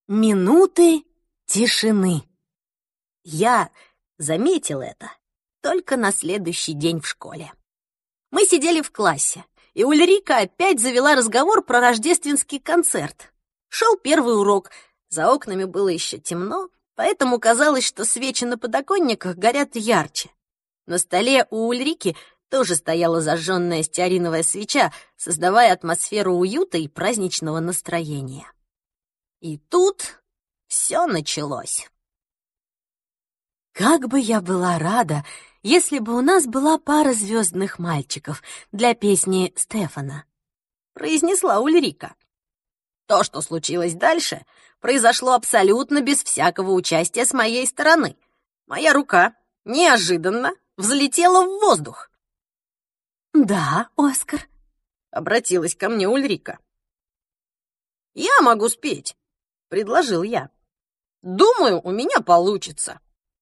Минуты тишины. Я заметил это только на следующий день в школе. Мы сидели в классе, и Ульрика опять завела разговор про рождественский концерт. Шел первый урок, за окнами было еще темно, поэтому казалось, что свечи на подоконниках горят ярче. На столе у Ульрики тоже стояла зажженная стеариновая свеча, создавая атмосферу уюта и праздничного настроения. И тут все началось. Как бы я была рада, если бы у нас была пара звездных мальчиков для песни Стефана, произнесла Ульрика. То, что случилось дальше, произошло абсолютно без всякого участия с моей стороны. Моя рука неожиданно взлетела в воздух. «Да, Оскар», — обратилась ко мне Ульрика. «Я могу спеть», — предложил я. «Думаю, у меня получится».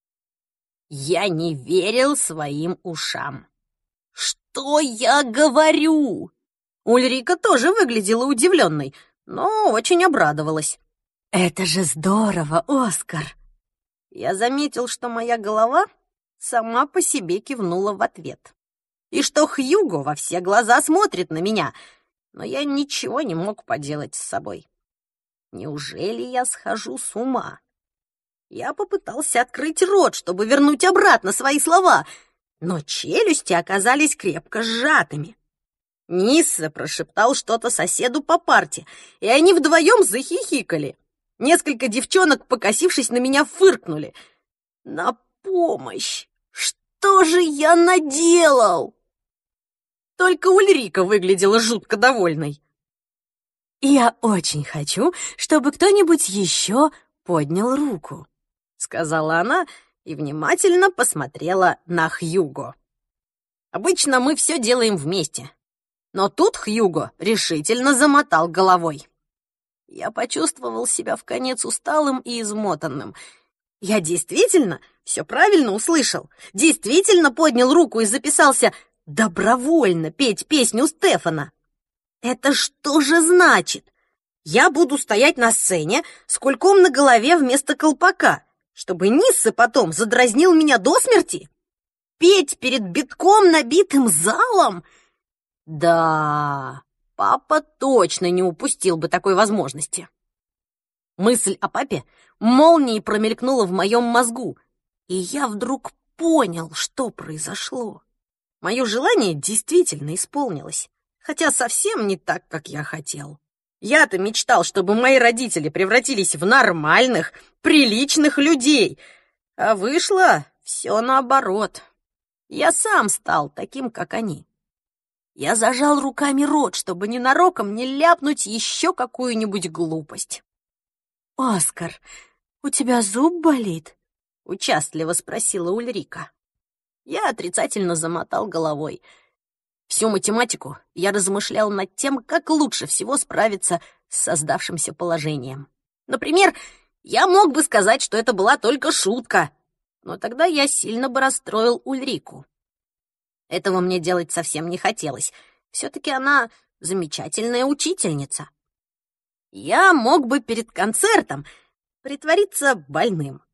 Я не верил своим ушам. «Что я говорю?» Ульрика тоже выглядела удивленной, но очень обрадовалась. «Это же здорово, Оскар!» Я заметил, что моя голова сама по себе кивнула в ответ. И что Хьюго во все глаза смотрит на меня, но я ничего не мог поделать с собой. Неужели я схожу с ума? Я попытался открыть рот, чтобы вернуть обратно свои слова, но челюсти оказались крепко сжатыми. Нисса прошептал что-то соседу по парте, и они вдвоем захихикали. Несколько девчонок, покосившись на меня, фыркнули. На помощь! Что же я наделал? Только Ульрика выглядела жутко довольной. «Я очень хочу, чтобы кто-нибудь еще поднял руку», — сказала она и внимательно посмотрела на Хьюго. «Обычно мы все делаем вместе, но тут Хьюго решительно замотал головой. Я почувствовал себя вконец усталым и измотанным. Я действительно все правильно услышал, действительно поднял руку и записался добровольно петь песню Стефана. Это что же значит? Я буду стоять на сцене с кульком на голове вместо колпака, чтобы Нисса потом задразнил меня до смерти? Петь перед битком набитым залом? Да, папа точно не упустил бы такой возможности. Мысль о папе молнией промелькнула в моем мозгу, и я вдруг понял, что произошло. Мое желание действительно исполнилось, хотя совсем не так, как я хотел. Я-то мечтал, чтобы мои родители превратились в нормальных, приличных людей, а вышло все наоборот. Я сам стал таким, как они. Я зажал руками рот, чтобы ненароком не ляпнуть еще какую-нибудь глупость. «Оскар, у тебя зуб болит?» — участливо спросила Ульрика. Я отрицательно замотал головой. Всю математику я размышлял над тем, как лучше всего справиться с создавшимся положением. Например, я мог бы сказать, что это была только шутка, но тогда я сильно бы расстроил Ульрику. Этого мне делать совсем не хотелось. Все-таки она замечательная учительница. Я мог бы перед концертом притвориться больным.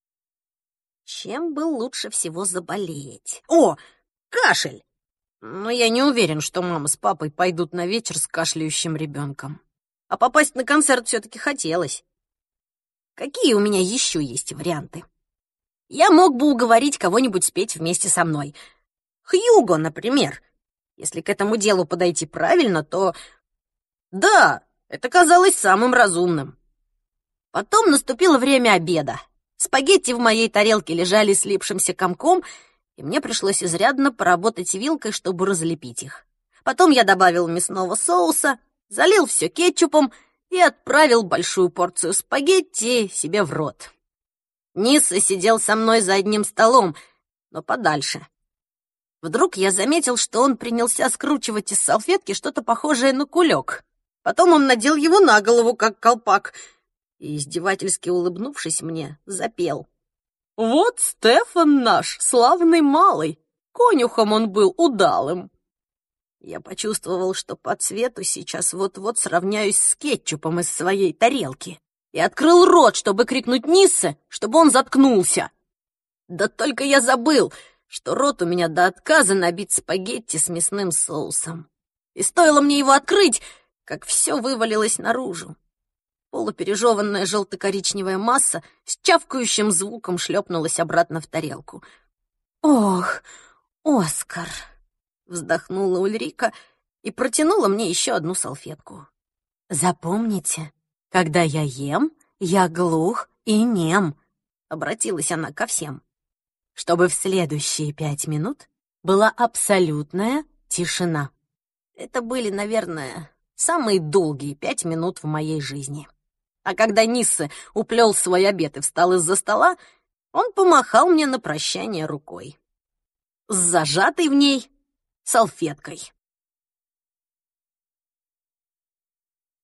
Чем бы лучше всего заболеть? О, кашель! Но я не уверен, что мама с папой пойдут на вечер с кашляющим ребенком. А попасть на концерт все-таки хотелось. Какие у меня еще есть варианты? Я мог бы уговорить кого-нибудь спеть вместе со мной. Хьюго, например. Если к этому делу подойти правильно, то... Да, это казалось самым разумным. Потом наступило время обеда. Спагетти в моей тарелке лежали слипшимся комком, и мне пришлось изрядно поработать вилкой, чтобы разлепить их. Потом я добавил мясного соуса, залил все кетчупом и отправил большую порцию спагетти себе в рот. Нисса сидел со мной за одним столом, но подальше. Вдруг я заметил, что он принялся скручивать из салфетки что-то похожее на кулек. Потом он надел его на голову, как колпак, и, издевательски улыбнувшись мне, запел. «Вот Стефан наш, славный малый, конюхом он был удалым». Я почувствовал, что по цвету сейчас вот-вот сравняюсь с кетчупом из своей тарелки. и открыл рот, чтобы крикнуть Ниссе, чтобы он заткнулся. Да только я забыл, что рот у меня до отказа набит спагетти с мясным соусом. И стоило мне его открыть, как все вывалилось наружу. Полупережеванная желто-коричневая масса с чавкающим звуком шлепнулась обратно в тарелку. «Ох, Оскар!» — вздохнула Ульрика и протянула мне еще одну салфетку. «Запомните, когда я ем, я глух и нем», — обратилась она ко всем, «чтобы в следующие 5 минут была абсолютная тишина». Это были, наверное, самые долгие 5 минут в моей жизни. А когда Ниссе уплел свой обед и встал из-за стола, он помахал мне на прощание рукой с зажатой в ней салфеткой.